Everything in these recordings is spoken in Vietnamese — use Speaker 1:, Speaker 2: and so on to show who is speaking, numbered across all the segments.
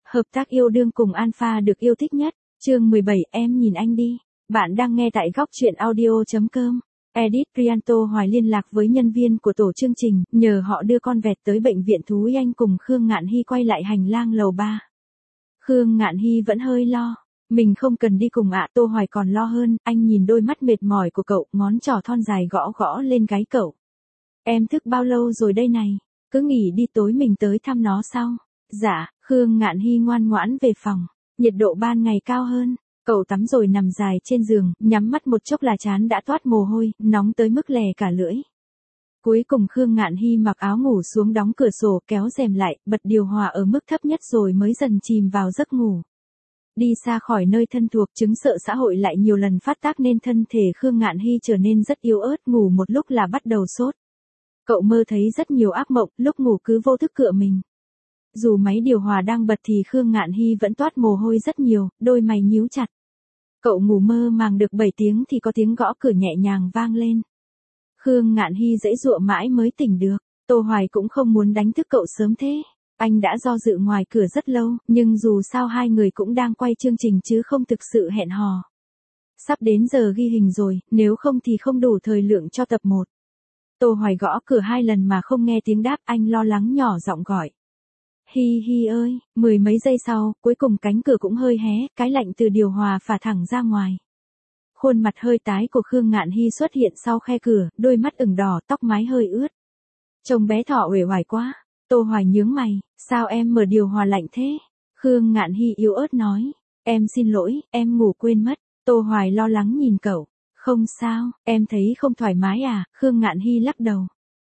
Speaker 1: Hợp tác yêu đương cùng Alpha được yêu thích nhất. Chương 17, em nhìn anh đi. Bạn đang nghe tại góc truyện audio.com. Edit Rianto Hoài liên lạc với nhân viên của tổ chương trình, nhờ họ đưa con vẹt tới bệnh viện thú y. Anh cùng Khương Ngạn Hy quay lại hành lang lầu 3. Khương Ngạn Hy vẫn hơi lo. Mình không cần đi cùng ạ. Tô Hoài còn lo hơn. Anh nhìn đôi mắt mệt mỏi của cậu, ngón trỏ thon dài gõ gõ lên gáy cậu. Em thức bao lâu rồi đây này? Cứ nghỉ đi, tối mình tới thăm nó sau. Dạ. Khương Ngạn Hy ngoan ngoãn về phòng. Nhiệt độ ban ngày cao hơn. Cậu tắm rồi nằm dài trên giường, nhắm mắt một chốc là trán đã toát mồ hôi, nóng tới mức lè cả lưỡi. Cuối cùng Khương Ngạn Hy mặc áo ngủ xuống, đóng cửa sổ, kéo rèm lại, bật điều hòa ở mức thấp nhất rồi mới dần chìm vào giấc ngủ. Đi xa khỏi nơi thân thuộc, chứng sợ xã hội lại nhiều lần phát tác nên thân thể Khương Ngạn Hy trở nên rất yếu ớt, ngủ một lúc là bắt đầu sốt. Cậu mơ thấy rất nhiều ác mộng, lúc ngủ cứ vô thức cựa mình. Dù máy điều hòa đang bật thì Khương Ngạn Hy vẫn toát mồ hôi rất nhiều, đôi mày nhíu chặt. Cậu ngủ mơ màng được 7 tiếng thì có tiếng gõ cửa nhẹ nhàng vang lên. Khương Ngạn Hy giãy giụa mãi mới tỉnh được. Tô Hoài cũng không muốn đánh thức cậu sớm thế. Anh đã do dự ngoài cửa rất lâu, nhưng dù sao hai người cũng đang quay chương trình chứ không thực sự hẹn hò. Sắp đến giờ ghi hình rồi, nếu không thì không đủ thời lượng cho tập 1. Tô Hoài gõ cửa 2 lần mà không nghe tiếng đáp, anh lo lắng nhỏ giọng gọi. Hi Hi ơi, 10 mấy giây sau, cuối cùng cánh cửa cũng hơi hé, cái lạnh từ điều hòa phả thẳng ra ngoài. Khuôn mặt hơi tái của Khương Ngạn Hy xuất hiện sau khe cửa, đôi mắt ửng đỏ, tóc mái hơi ướt. Trông bé thỏ uể oải quá. Tô Hoài nhướng mày, sao em mở điều hòa lạnh thế? Khương Ngạn Hy yếu ớt nói, em xin lỗi, em ngủ quên mất. Tô Hoài lo lắng nhìn cậu, không sao, em thấy không thoải mái à? Khương Ngạn Hy lắc đầu.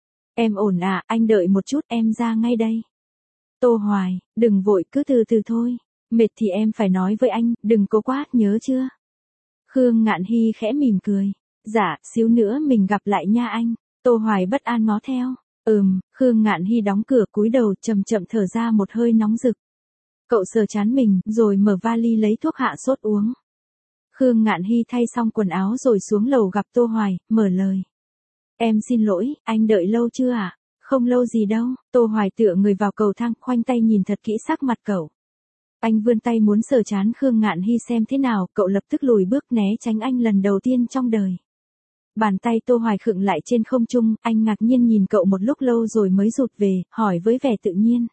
Speaker 1: Em ổn à, anh đợi một chút, em ra ngay đây. Tô Hoài, đừng vội, cứ từ từ thôi. Mệt thì em phải nói với anh, đừng cố quá, nhớ chưa? Khương Ngạn Hy khẽ mỉm cười. Dạ, xíu nữa mình gặp lại nha anh. Tô Hoài bất an ngó theo. Khương Ngạn Hy đóng cửa, cúi đầu chậm chậm thở ra một hơi nóng rực. Cậu sờ trán mình, rồi mở vali lấy thuốc hạ sốt uống. Khương Ngạn Hy thay xong quần áo rồi xuống lầu gặp Tô Hoài, mở lời. Em xin lỗi, anh đợi lâu chưa ạ? Không lâu gì đâu. Tô Hoài tựa người vào cầu thang, khoanh tay nhìn thật kỹ sắc mặt cậu. Anh vươn tay muốn sờ trán Khương Ngạn Hy xem thế nào, cậu lập tức lùi bước né tránh anh lần đầu tiên trong đời. Bàn tay Tô Hoài khựng lại trên không trung, anh ngạc nhiên nhìn cậu một lúc lâu rồi mới rụt về, hỏi với vẻ tự nhiên.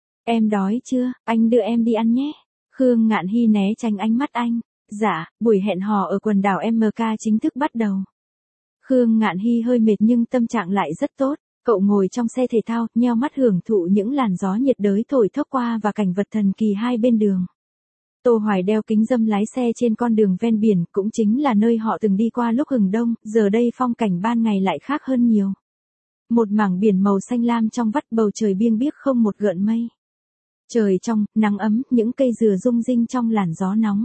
Speaker 1: Em đói chưa, anh đưa em đi ăn nhé. Khương Ngạn Hy né tránh ánh mắt anh. Dạ, buổi hẹn hò ở quần đảo MK chính thức bắt đầu. Khương Ngạn Hy hơi mệt nhưng tâm trạng lại rất tốt. Cậu ngồi trong xe thể thao, nheo mắt hưởng thụ những làn gió nhiệt đới thổi thốc qua và cảnh vật thần kỳ hai bên đường. Tô Hoài đeo kính râm lái xe trên con đường ven biển, cũng chính là nơi họ từng đi qua lúc hừng đông, giờ đây phong cảnh ban ngày lại khác hơn nhiều. Một mảng biển màu xanh lam trong vắt, bầu trời biêng biếc không một gợn mây. Trời trong, nắng ấm, những cây dừa rung rinh trong làn gió nóng.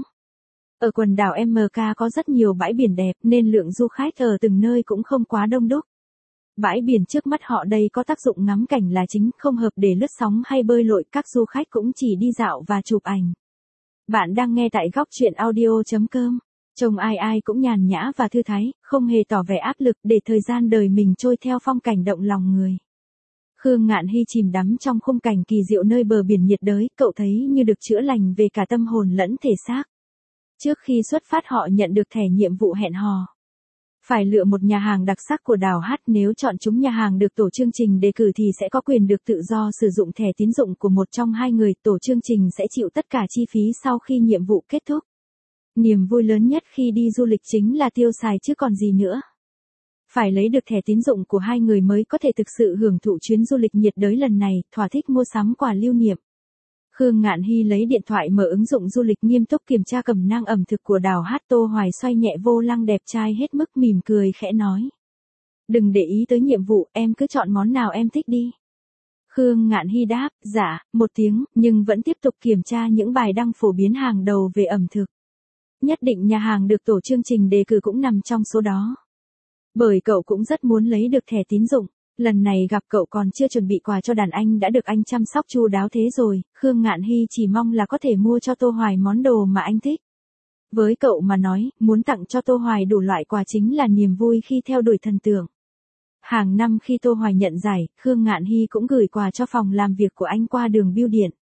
Speaker 1: Ở quần đảo MK có rất nhiều bãi biển đẹp nên lượng du khách ở từng nơi cũng không quá đông đúc. Bãi biển trước mắt họ đây có tác dụng ngắm cảnh là chính, không hợp để lướt sóng hay bơi lội, các du khách cũng chỉ đi dạo và chụp ảnh. Bạn đang nghe tại góc truyện audio.com. Trông ai ai cũng nhàn nhã và thư thái, không hề tỏ vẻ áp lực, để thời gian đời mình trôi theo phong cảnh động lòng người. Khương Ngạn Hy chìm đắm trong khung cảnh kỳ diệu nơi bờ biển nhiệt đới, cậu thấy như được chữa lành về cả tâm hồn lẫn thể xác. Trước khi xuất phát họ nhận được thẻ nhiệm vụ hẹn hò. Phải lựa một nhà hàng đặc sắc của đảo hát, nếu chọn chúng nhà hàng được tổ chương trình đề cử thì sẽ có quyền được tự do sử dụng thẻ tín dụng của một trong hai người, tổ chương trình sẽ chịu tất cả chi phí sau khi nhiệm vụ kết thúc. Niềm vui lớn nhất khi đi du lịch chính là tiêu xài chứ còn gì nữa. Phải lấy được thẻ tín dụng của hai người mới có thể thực sự hưởng thụ chuyến du lịch nhiệt đới lần này, thỏa thích mua sắm quà lưu niệm. Khương Ngạn Hy lấy điện thoại mở ứng dụng du lịch, nghiêm túc kiểm tra cẩm nang ẩm thực của đảo hát. Tô Hoài xoay nhẹ vô lăng đẹp trai hết mức, mỉm cười khẽ nói. Đừng để ý tới nhiệm vụ, em cứ chọn món nào em thích đi. Khương Ngạn Hy đáp, dạ, một tiếng, nhưng vẫn tiếp tục kiểm tra những bài đăng phổ biến hàng đầu về ẩm thực. Nhất định nhà hàng được tổ chương trình đề cử cũng nằm trong số đó. Bởi cậu cũng rất muốn lấy được thẻ tín dụng. Lần này gặp cậu còn chưa chuẩn bị quà cho đàn anh đã được anh chăm sóc chu đáo thế rồi, Khương Ngạn Hy chỉ mong là có thể mua cho Tô Hoài món đồ mà anh thích. Với cậu mà nói, muốn tặng cho Tô Hoài đủ loại quà chính là niềm vui khi theo đuổi thần tượng. Hàng năm khi Tô Hoài nhận giải, Khương Ngạn Hy cũng gửi quà cho phòng làm việc của anh qua đường bưu điện.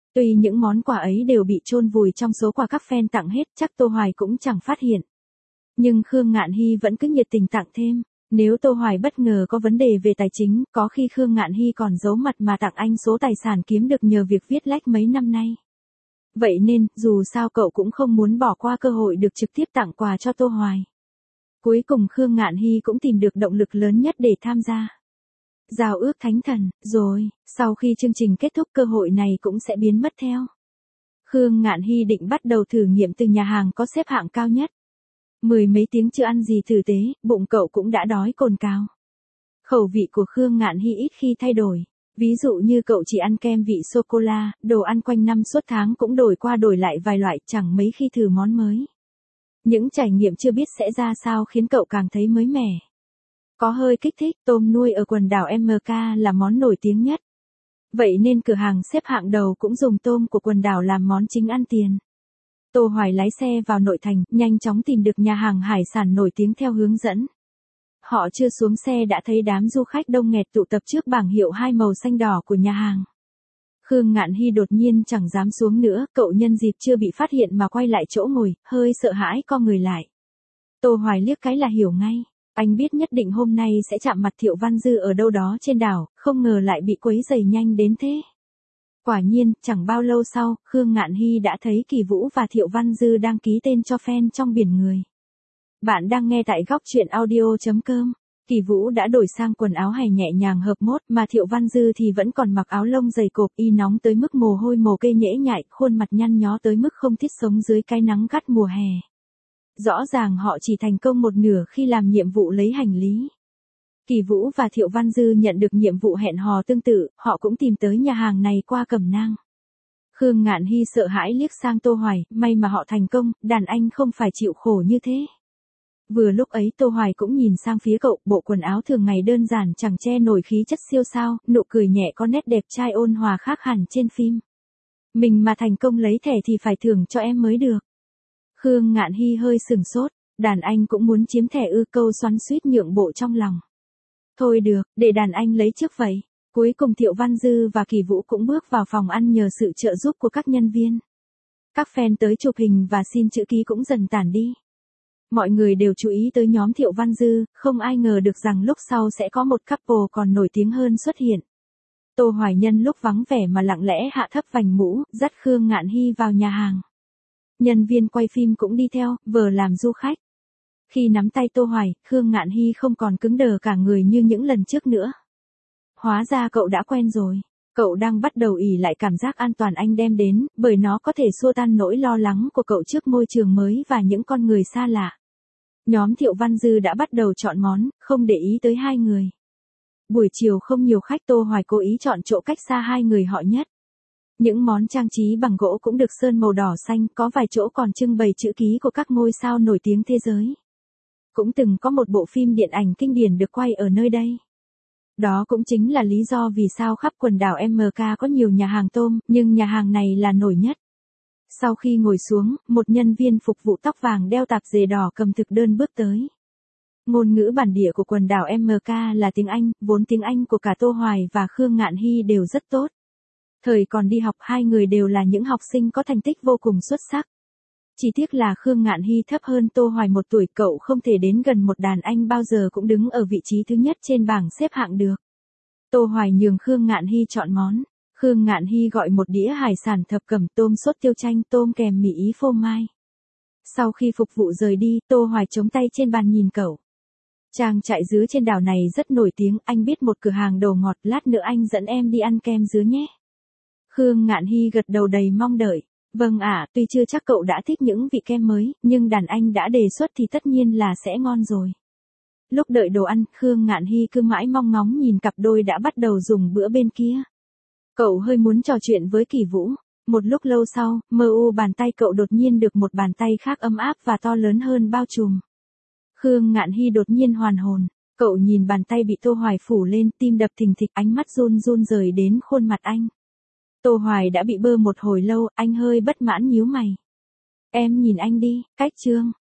Speaker 1: Tuy những món quà ấy đều bị chôn vùi trong số quà các fan tặng hết, chắc Tô Hoài cũng chẳng phát hiện. Nhưng Khương Ngạn Hy vẫn cứ nhiệt tình tặng thêm. Nếu Tô Hoài bất ngờ có vấn đề về tài chính, có khi Khương Ngạn Hy còn giấu mặt mà tặng anh số tài sản kiếm được nhờ việc viết lách mấy năm nay. Vậy nên, dù sao cậu cũng không muốn bỏ qua cơ hội được trực tiếp tặng quà cho Tô Hoài. Cuối cùng Khương Ngạn Hy cũng tìm được động lực lớn nhất để tham gia. Giao ước thánh thần, rồi, sau khi chương trình kết thúc cơ hội này cũng sẽ biến mất theo. Khương Ngạn Hy định bắt đầu thử nghiệm từ nhà hàng có xếp hạng cao nhất. 10 mấy tiếng chưa ăn gì tử tế, bụng cậu cũng đã đói cồn cào. Khẩu vị của Khương Ngạn Hy ít khi thay đổi. Ví dụ như cậu chỉ ăn kem vị sô-cô-la, đồ ăn quanh năm suốt tháng cũng đổi qua đổi lại vài loại, chẳng mấy khi thử món mới. Những trải nghiệm chưa biết sẽ ra sao khiến cậu càng thấy mới mẻ. Có hơi kích thích, tôm nuôi ở quần đảo MK là món nổi tiếng nhất. Vậy nên cửa hàng xếp hạng đầu cũng dùng tôm của quần đảo làm món chính ăn tiền. Tô Hoài lái xe vào nội thành, nhanh chóng tìm được nhà hàng hải sản nổi tiếng theo hướng dẫn. Họ chưa xuống xe đã thấy đám du khách đông nghẹt tụ tập trước bảng hiệu 2 màu xanh đỏ của nhà hàng. Khương Ngạn Hy đột nhiên chẳng dám xuống nữa, cậu nhân dịp chưa bị phát hiện mà quay lại chỗ ngồi, hơi sợ hãi co người lại. Tô Hoài liếc cái là hiểu ngay, anh biết nhất định hôm nay sẽ chạm mặt Thiệu Văn Dư ở đâu đó trên đảo, không ngờ lại bị quấy rầy nhanh đến thế. Quả nhiên, chẳng bao lâu sau, Khương Ngạn Hy đã thấy Kỳ Vũ và Thiệu Văn Dư đăng ký tên cho fan trong biển người. Bạn đang nghe tại góc truyện audio.com. Kỳ Vũ đã đổi sang quần áo hè nhẹ nhàng hợp mốt, mà Thiệu Văn Dư thì vẫn còn mặc áo lông dày cộp y nóng tới mức mồ hôi mồ kê nhễ nhại, khuôn mặt nhăn nhó tới mức không thiết sống dưới cái nắng gắt mùa hè. Rõ ràng họ chỉ thành công một nửa khi làm nhiệm vụ lấy hành lý. Kỳ Vũ và Thiệu Văn Dư nhận được nhiệm vụ hẹn hò tương tự, họ cũng tìm tới nhà hàng này qua Cẩm Nang. Khương Ngạn Hy sợ hãi liếc sang Tô Hoài, may mà họ thành công, đàn anh không phải chịu khổ như thế. Vừa lúc ấy Tô Hoài cũng nhìn sang phía cậu, bộ quần áo thường ngày đơn giản chẳng che nổi khí chất siêu sao, nụ cười nhẹ có nét đẹp trai ôn hòa khác hẳn trên phim. Mình mà thành công lấy thẻ thì phải thưởng cho em mới được. Khương Ngạn Hy hơi sừng sốt, đàn anh cũng muốn chiếm thẻ ư, câu xoắn xuýt nhượng bộ trong lòng. Thôi được, để đàn anh lấy trước vậy. Cuối cùng Thiệu Văn Dư và Kỳ Vũ cũng bước vào phòng ăn nhờ sự trợ giúp của các nhân viên. Các fan tới chụp hình và xin chữ ký cũng dần tản đi. Mọi người đều chú ý tới nhóm Thiệu Văn Dư, không ai ngờ được rằng lúc sau sẽ có một couple còn nổi tiếng hơn xuất hiện. Tô Hoài nhân lúc vắng vẻ mà lặng lẽ hạ thấp vành mũ, dắt Khương Ngạn Hy vào nhà hàng. Nhân viên quay phim cũng đi theo, vờ làm du khách. Khi nắm tay Tô Hoài, Khương Ngạn Hy không còn cứng đờ cả người như những lần trước nữa. Hóa ra cậu đã quen rồi. Cậu đang bắt đầu ỉ lại cảm giác an toàn anh đem đến, bởi nó có thể xua tan nỗi lo lắng của cậu trước môi trường mới và những con người xa lạ. Nhóm Thiệu Văn Dư đã bắt đầu chọn món, không để ý tới hai người. Buổi chiều không nhiều khách, Tô Hoài cố ý chọn chỗ cách xa hai người họ nhất. Những món trang trí bằng gỗ cũng được sơn màu đỏ xanh, có vài chỗ còn trưng bày chữ ký của các ngôi sao nổi tiếng thế giới. Cũng từng có một bộ phim điện ảnh kinh điển được quay ở nơi đây. Đó cũng chính là lý do vì sao khắp quần đảo MK có nhiều nhà hàng tôm, nhưng nhà hàng này là nổi nhất. Sau khi ngồi xuống, một nhân viên phục vụ tóc vàng đeo tạp dề đỏ cầm thực đơn bước tới. Ngôn ngữ bản địa của quần đảo MK là tiếng Anh, vốn tiếng Anh của cả Tô Hoài và Khương Ngạn Hy đều rất tốt. Thời còn đi học hai người đều là những học sinh có thành tích vô cùng xuất sắc. Chỉ tiếc là Khương Ngạn Hy thấp hơn Tô Hoài 1 tuổi, cậu không thể đến gần một đàn anh bao giờ cũng đứng ở vị trí thứ nhất trên bảng xếp hạng được. Tô Hoài nhường Khương Ngạn Hy chọn món. Khương Ngạn Hy gọi một đĩa hải sản thập cẩm, tôm sốt tiêu chanh, tôm kèm mì ý phô mai. Sau khi phục vụ rời đi, Tô Hoài chống tay trên bàn nhìn cậu. Trang trại dứa trên đảo này rất nổi tiếng, anh biết một cửa hàng đồ ngọt, lát nữa anh dẫn em đi ăn kem dứa nhé. Khương Ngạn Hy gật đầu đầy mong đợi. Vâng ạ, tuy chưa chắc cậu đã thích những vị kem mới, nhưng đàn anh đã đề xuất thì tất nhiên là sẽ ngon rồi. Lúc đợi đồ ăn, Khương Ngạn Hy cứ mãi mong ngóng nhìn cặp đôi đã bắt đầu dùng bữa bên kia. Cậu hơi muốn trò chuyện với Kỳ Vũ. Một lúc lâu sau, bàn tay cậu đột nhiên được một bàn tay khác ấm áp và to lớn hơn bao trùm. Khương Ngạn Hy đột nhiên hoàn hồn. Cậu nhìn bàn tay bị Tô Hoài phủ lên, tim đập thình thịch, ánh mắt run run rời đến khuôn mặt anh. Tô Hoài đã bị bơ một hồi lâu, anh hơi bất mãn nhíu mày. Em nhìn anh đi, cách chương.